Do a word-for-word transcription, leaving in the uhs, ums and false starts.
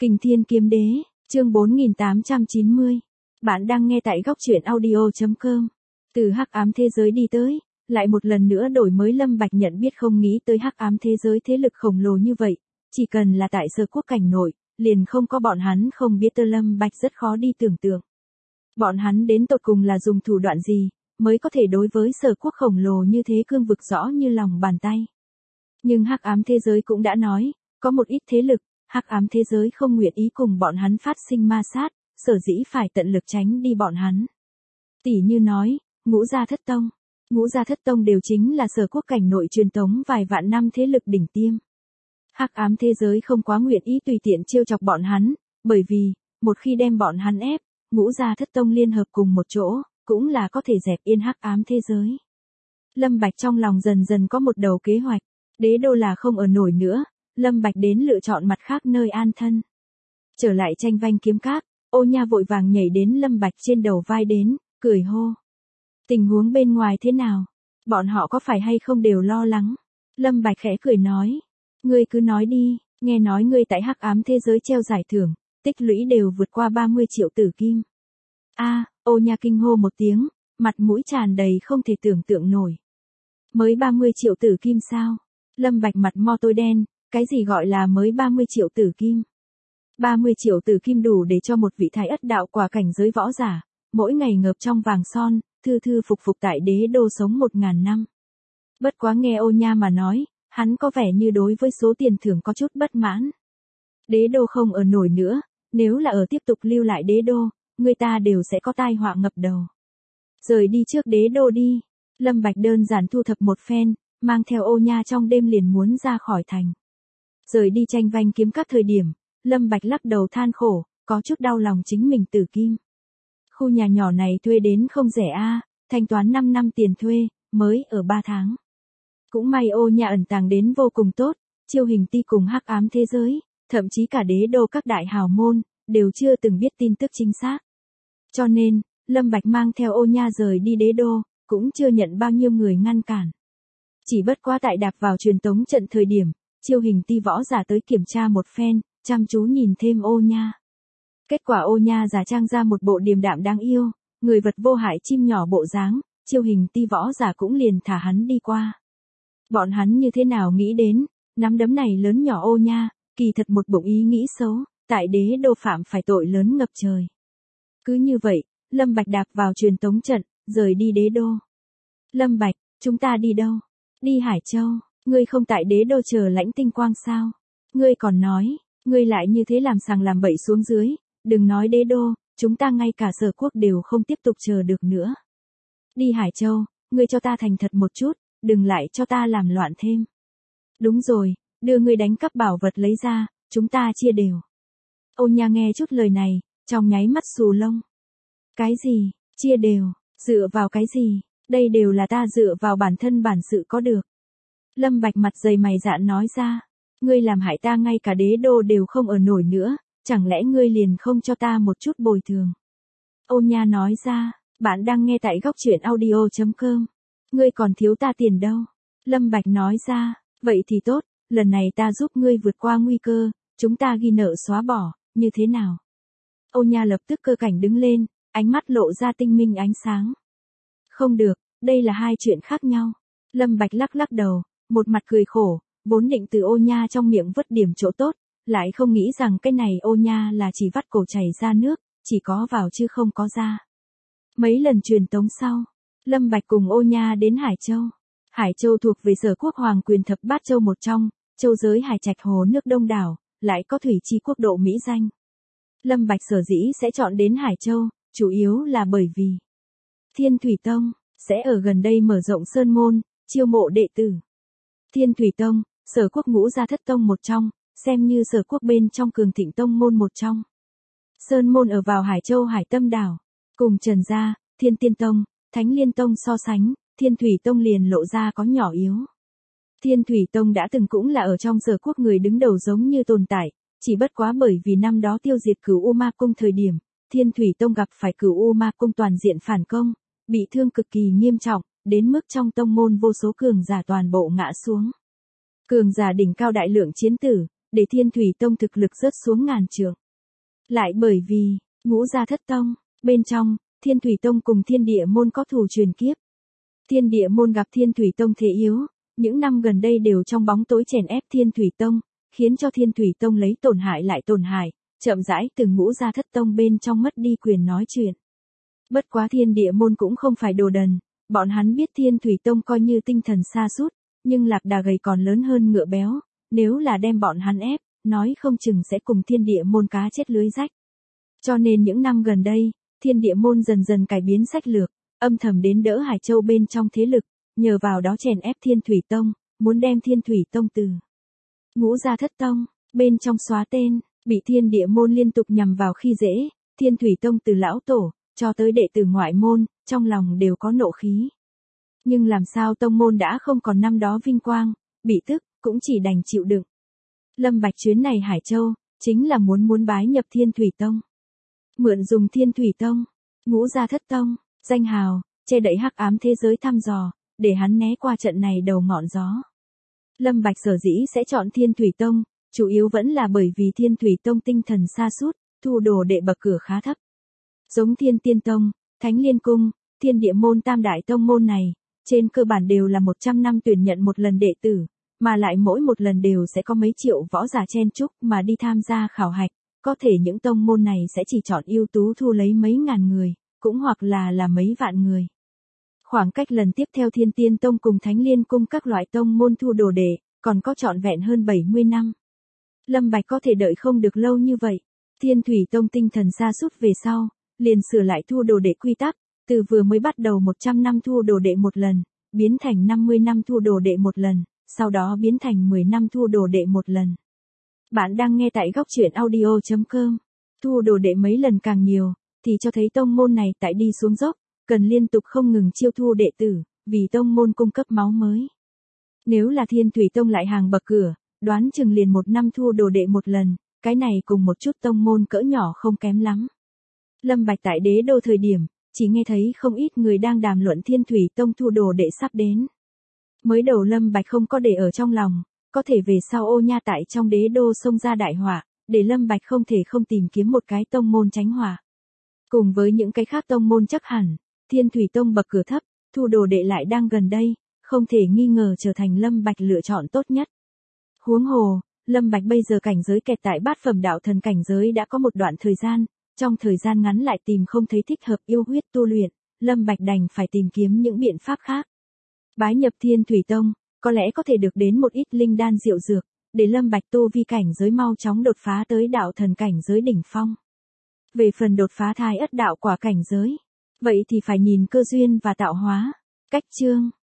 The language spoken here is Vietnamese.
Kình Thiên Kiếm Đế, chương bốn nghìn tám trăm chín mươi. Bạn đang nghe tại góc truyện audio chấm com. Từ hắc ám thế giới đi tới, lại một lần nữa đổi mới. Lâm Bạch nhận biết không nghĩ tới hắc ám thế giới thế lực khổng lồ như vậy, chỉ cần là tại Sở Quốc cảnh nội, liền không có bọn hắn không biết. Tơ Lâm Bạch rất khó đi tưởng tượng. Bọn hắn đến tột cùng là dùng thủ đoạn gì, mới có thể đối với Sở Quốc khổng lồ như thế cương vực rõ như lòng bàn tay. Nhưng hắc ám thế giới cũng đã nói, có một ít thế lực, hắc ám thế giới không nguyện ý cùng bọn hắn phát sinh ma sát, sở dĩ phải tận lực tránh đi bọn hắn. Tỷ như nói, Ngũ Gia Thất Tông. Ngũ Gia Thất Tông đều chính là Sở Quốc cảnh nội truyền tống vài vạn năm thế lực đỉnh tiêm. Hắc ám thế giới không quá nguyện ý tùy tiện trêu chọc bọn hắn, bởi vì, một khi đem bọn hắn ép, Ngũ Gia Thất Tông liên hợp cùng một chỗ, cũng là có thể dẹp yên hắc ám thế giới. Lâm Bạch trong lòng dần dần có một đầu kế hoạch, Đế Đô là không ở nổi nữa, Lâm Bạch đến lựa chọn mặt khác nơi an thân. Trở lại Tranh Vanh Kiếm Các, Ô Nha vội vàng nhảy đến Lâm Bạch trên đầu vai đến, cười hô. Tình huống bên ngoài thế nào? Bọn họ có phải hay không đều lo lắng? Lâm Bạch khẽ cười nói. Ngươi cứ nói đi, nghe nói ngươi tại hắc ám thế giới treo giải thưởng, tích lũy đều vượt qua ba mươi triệu tử kim. A, Ô Nha kinh hô một tiếng, mặt mũi tràn đầy không thể tưởng tượng nổi. Mới ba mươi triệu tử kim sao? Lâm Bạch mặt mo tối đen, cái gì gọi là mới ba mươi triệu tử kim? ba mươi triệu tử kim đủ để cho một vị thái ất đạo quả cảnh giới võ giả, mỗi ngày ngợp trong vàng son, thư thư phục phục tại Đế Đô sống một ngàn năm. Bất quá nghe Ô Nha mà nói, hắn có vẻ như đối với số tiền thưởng có chút bất mãn. Đế Đô không ở nổi nữa, nếu là ở tiếp tục lưu lại Đế Đô, người ta đều sẽ có tai họa ngập đầu. Rời đi trước Đế Đô đi. Lâm Bạch đơn giản thu thập một phen, mang theo Ô Nha trong đêm liền muốn ra khỏi thành. Rời đi Tranh Vanh Kiếm Các thời điểm, Lâm Bạch lắc đầu than khổ, có chút đau lòng chính mình tử kim. Khu nhà nhỏ này thuê đến không rẻ a, thanh toán năm năm tiền thuê, mới ở ba tháng. Cũng may Ô Nha ẩn tàng đến vô cùng tốt, Chiêu Hình Ti cùng hắc ám thế giới, thậm chí cả Đế Đô các đại hào môn, đều chưa từng biết tin tức chính xác. Cho nên, Lâm Bạch mang theo Ô Nha rời đi Đế Đô, cũng chưa nhận bao nhiêu người ngăn cản. Chỉ bất quá tại đạp vào truyền tống trận thời điểm, Chiêu Hình Ti võ giả tới kiểm tra một phen, chăm chú nhìn thêm Ô Nha. Kết quả Ô Nha giả trang ra một bộ điềm đạm đáng yêu, người vật vô hại chim nhỏ bộ dáng, Chiêu Hình Ti võ giả cũng liền thả hắn đi qua. Bọn hắn như thế nào nghĩ đến, nắm đấm này lớn nhỏ Ô Nha, kỳ thật một bụng ý nghĩ xấu, tại Đế Đô phạm phải tội lớn ngập trời. Cứ như vậy, Lâm Bạch đạp vào truyền tống trận, rời đi Đế Đô. Lâm Bạch, chúng ta đi đâu? Đi Hải Châu, ngươi không tại Đế Đô chờ Lãnh Tinh Quang sao? Ngươi còn nói, ngươi lại như thế làm sằng làm bậy xuống dưới, đừng nói Đế Đô, chúng ta ngay cả Sở Quốc đều không tiếp tục chờ được nữa. Đi Hải Châu, ngươi cho ta thành thật một chút, đừng lại cho ta làm loạn thêm. Đúng rồi, đưa ngươi đánh cắp bảo vật lấy ra, chúng ta chia đều. Ô Nha nghe chút lời này, trong nháy mắt xù lông. Cái gì, chia đều, dựa vào cái gì, đây đều là ta dựa vào bản thân bản sự có được. Lâm Bạch mặt dày mày dạn nói ra, ngươi làm hại ta ngay cả Đế Đô đều không ở nổi nữa, chẳng lẽ ngươi liền không cho ta một chút bồi thường? Ô Nha nói ra, bạn đang nghe tại góc truyện audio chấm com. Ngươi còn thiếu ta tiền đâu? Lâm Bạch nói ra, vậy thì tốt, lần này ta giúp ngươi vượt qua nguy cơ, chúng ta ghi nợ xóa bỏ, như thế nào? Ô Nha lập tức cơ cảnh đứng lên, ánh mắt lộ ra tinh minh ánh sáng. Không được, đây là hai chuyện khác nhau. Lâm Bạch lắc lắc đầu, một mặt cười khổ, vốn định từ Ô Nha trong miệng vứt điểm chỗ tốt, lại không nghĩ rằng cái này Ô Nha là chỉ vắt cổ chảy ra nước, chỉ có vào chứ không có ra. Mấy lần truyền tống sau, Lâm Bạch cùng Ô Nha đến Hải Châu. Hải Châu thuộc về Sở Quốc hoàng quyền thập bát châu một trong, châu giới hải trạch hồ nước đông đảo, lại có thủy chi quốc độ mỹ danh. Lâm Bạch sở dĩ sẽ chọn đến Hải Châu, chủ yếu là bởi vì Thiên Thủy Tông sẽ ở gần đây mở rộng sơn môn, chiêu mộ đệ tử. Thiên Thủy Tông, Sở Quốc Ngũ Gia Thất Tông một trong, xem như Sở Quốc bên trong cường thịnh tông môn một trong. Sơn môn ở vào Hải Châu Hải Tâm đảo, cùng Trần gia, Thiên Tiên Tông, Thánh Liên Tông so sánh, Thiên Thủy Tông liền lộ ra có nhỏ yếu. Thiên Thủy Tông đã từng cũng là ở trong Sở Quốc người đứng đầu giống như tồn tại, chỉ bất quá bởi vì năm đó tiêu diệt Cửu U Ma Cung thời điểm, Thiên Thủy Tông gặp phải Cửu U Ma Cung toàn diện phản công, bị thương cực kỳ nghiêm trọng, đến mức trong tông môn vô số cường giả toàn bộ ngã xuống. Cường giả đỉnh cao đại lượng chiến tử, để Thiên Thủy Tông thực lực rớt xuống ngàn trượng. Lại bởi vì, Ngũ Gia Thất Tông, bên trong, Thiên Thủy Tông cùng Thiên Địa Môn có thù truyền kiếp. Thiên Địa Môn gặp Thiên Thủy Tông thế yếu, những năm gần đây đều trong bóng tối chèn ép Thiên Thủy Tông, khiến cho Thiên Thủy Tông lấy tổn hại lại tổn hại, chậm rãi từ Ngũ Gia Thất Tông bên trong mất đi quyền nói chuyện. Bất quá Thiên Địa Môn cũng không phải đồ đần, bọn hắn biết Thiên Thủy Tông coi như tinh thần sa sút, nhưng lạc đà gầy còn lớn hơn ngựa béo, nếu là đem bọn hắn ép, nói không chừng sẽ cùng Thiên Địa Môn cá chết lưới rách. Cho nên những năm gần đây, Thiên Địa Môn dần dần cải biến sách lược, âm thầm đến đỡ Hải Châu bên trong thế lực, nhờ vào đó chèn ép Thiên Thủy Tông, muốn đem Thiên Thủy Tông từ Ngũ Gia Thất Tông bên trong xóa tên, bị Thiên Địa Môn liên tục nhằm vào khi dễ, Thiên Thủy Tông từ lão tổ cho tới đệ tử ngoại môn, trong lòng đều có nộ khí. Nhưng làm sao tông môn đã không còn năm đó vinh quang, bị tức, cũng chỉ đành chịu đựng. Lâm Bạch chuyến này Hải Châu, chính là muốn muốn bái nhập Thiên Thủy Tông. Mượn dùng Thiên Thủy Tông, Ngũ Gia Thất Tông, danh hào, che đậy hắc ám thế giới thăm dò, để hắn né qua trận này đầu ngọn gió. Lâm Bạch sở dĩ sẽ chọn Thiên Thủy Tông, chủ yếu vẫn là bởi vì Thiên Thủy Tông tinh thần sa sút, thu đồ đệ bậc cửa khá thấp. Giống Thiên Tiên Tông, Thánh Liên Cung, Thiên Địa Môn tam đại tông môn này, trên cơ bản đều là một trăm năm tuyển nhận một lần đệ tử, mà lại mỗi một lần đều sẽ có mấy triệu võ giả chen chúc mà đi tham gia khảo hạch, có thể những tông môn này sẽ chỉ chọn ưu tú thu lấy mấy ngàn người, cũng hoặc là là mấy vạn người. Khoảng cách lần tiếp theo Thiên Tiên Tông cùng Thánh Liên Cung các loại tông môn thu đồ đệ, còn có trọn vẹn hơn bảy mươi năm. Lâm Bạch có thể đợi không được lâu như vậy. Thiên Thủy Tông tinh thần sa sút về sau, liền sửa lại thu đồ đệ quy tắc, từ vừa mới bắt đầu một trăm năm thu đồ đệ một lần, biến thành năm mươi năm thu đồ đệ một lần, sau đó biến thành mười năm thu đồ đệ một lần. Bạn đang nghe tại góc truyện audio chấm com. Thu đồ đệ mấy lần càng nhiều, thì cho thấy tông môn này tại đi xuống dốc, cần liên tục không ngừng chiêu thu đệ tử, vì tông môn cung cấp máu mới. Nếu là Thiên Thủy Tông lại hàng bậc cửa, đoán chừng liền một năm thu đồ đệ một lần, cái này cùng một chút tông môn cỡ nhỏ không kém lắm. Lâm Bạch tại Đế Đô thời điểm, chỉ nghe thấy không ít người đang đàm luận Thiên Thủy Tông thu đồ đệ sắp đến. Mới đầu Lâm Bạch không có để ở trong lòng, có thể về sau Ô Nha tại trong Đế Đô xông ra đại họa, để Lâm Bạch không thể không tìm kiếm một cái tông môn tránh họa. Cùng với những cái khác tông môn chắc hẳn, Thiên Thủy Tông bậc cửa thấp, thu đồ đệ lại đang gần đây, không thể nghi ngờ trở thành Lâm Bạch lựa chọn tốt nhất. Huống hồ, Lâm Bạch bây giờ cảnh giới kẹt tại bát phẩm đạo thần cảnh giới đã có một đoạn thời gian, trong thời gian ngắn lại tìm không thấy thích hợp yêu huyết tu luyện, Lâm Bạch đành phải tìm kiếm những biện pháp khác. Bái nhập Thiên Thủy Tông, có lẽ có thể được đến một ít linh đan diệu dược, để Lâm Bạch tu vi cảnh giới mau chóng đột phá tới đạo thần cảnh giới đỉnh phong. Về phần đột phá thai ất đạo quả cảnh giới, vậy thì phải nhìn cơ duyên và tạo hóa. Cách chương